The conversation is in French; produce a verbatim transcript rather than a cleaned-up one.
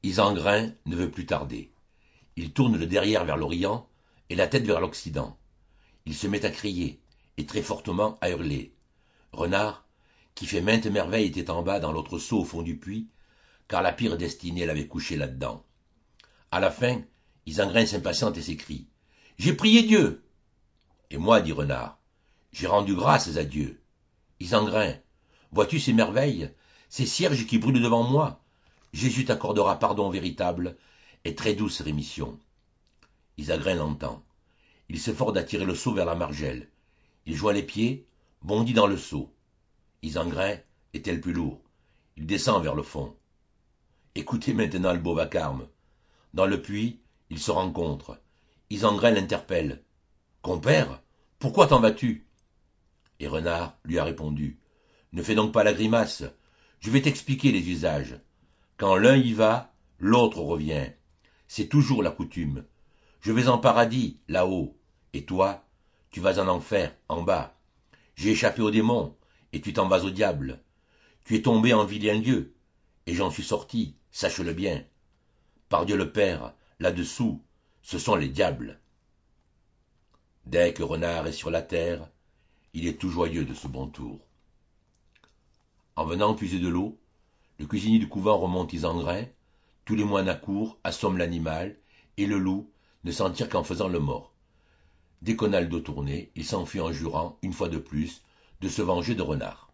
Isengrin ne veut plus tarder. Il tourne le derrière vers l'Orient et la tête vers l'Occident. Il se met à crier, et très fortement à hurler. Renard, qui fait maintes merveilles, était en bas dans l'autre seau au fond du puits, car la pire destinée l'avait couché là-dedans. À la fin, Isengrin s'impatiente et s'écrie. « J'ai prié Dieu !» Et moi, dit Renard, j'ai rendu grâces à Dieu. Isengrin, vois-tu ces merveilles, ces cierges qui brûlent devant moi? Jésus t'accordera pardon véritable et très douce rémission. Isengrin l'entend. Il s'efforce d'attirer le seau vers la margelle. Il joint les pieds, bondit dans le seau. Isengrin est-elle plus lourd. Il descend vers le fond. Écoutez maintenant le beau vacarme. Dans le puits, ils se rencontrent. Isengrin l'interpelle. « Compère, pourquoi t'en vas-tu » Et Renard lui a répondu. « Ne fais donc pas la grimace. Je vais t'expliquer les usages. Quand l'un y va, l'autre revient. C'est toujours la coutume. Je vais en paradis, là-haut, et toi, tu vas en enfer, en bas. J'ai échappé au démon, et tu t'en vas au diable. Tu es tombé en vilain lieu, et j'en suis sorti, sache-le bien. Par Dieu le Père, là-dessous, ce sont les diables. » Dès que Renard est sur la terre, il est tout joyeux de ce bon tour. En venant puiser de l'eau, le cuisinier du couvent remonte Isengrin, tous les moines accourent, assomment l'animal, et le loup ne s'en tire qu'en faisant le mort. Dès qu'on a le dos tourné, il s'enfuit en jurant, une fois de plus, de se venger de Renard.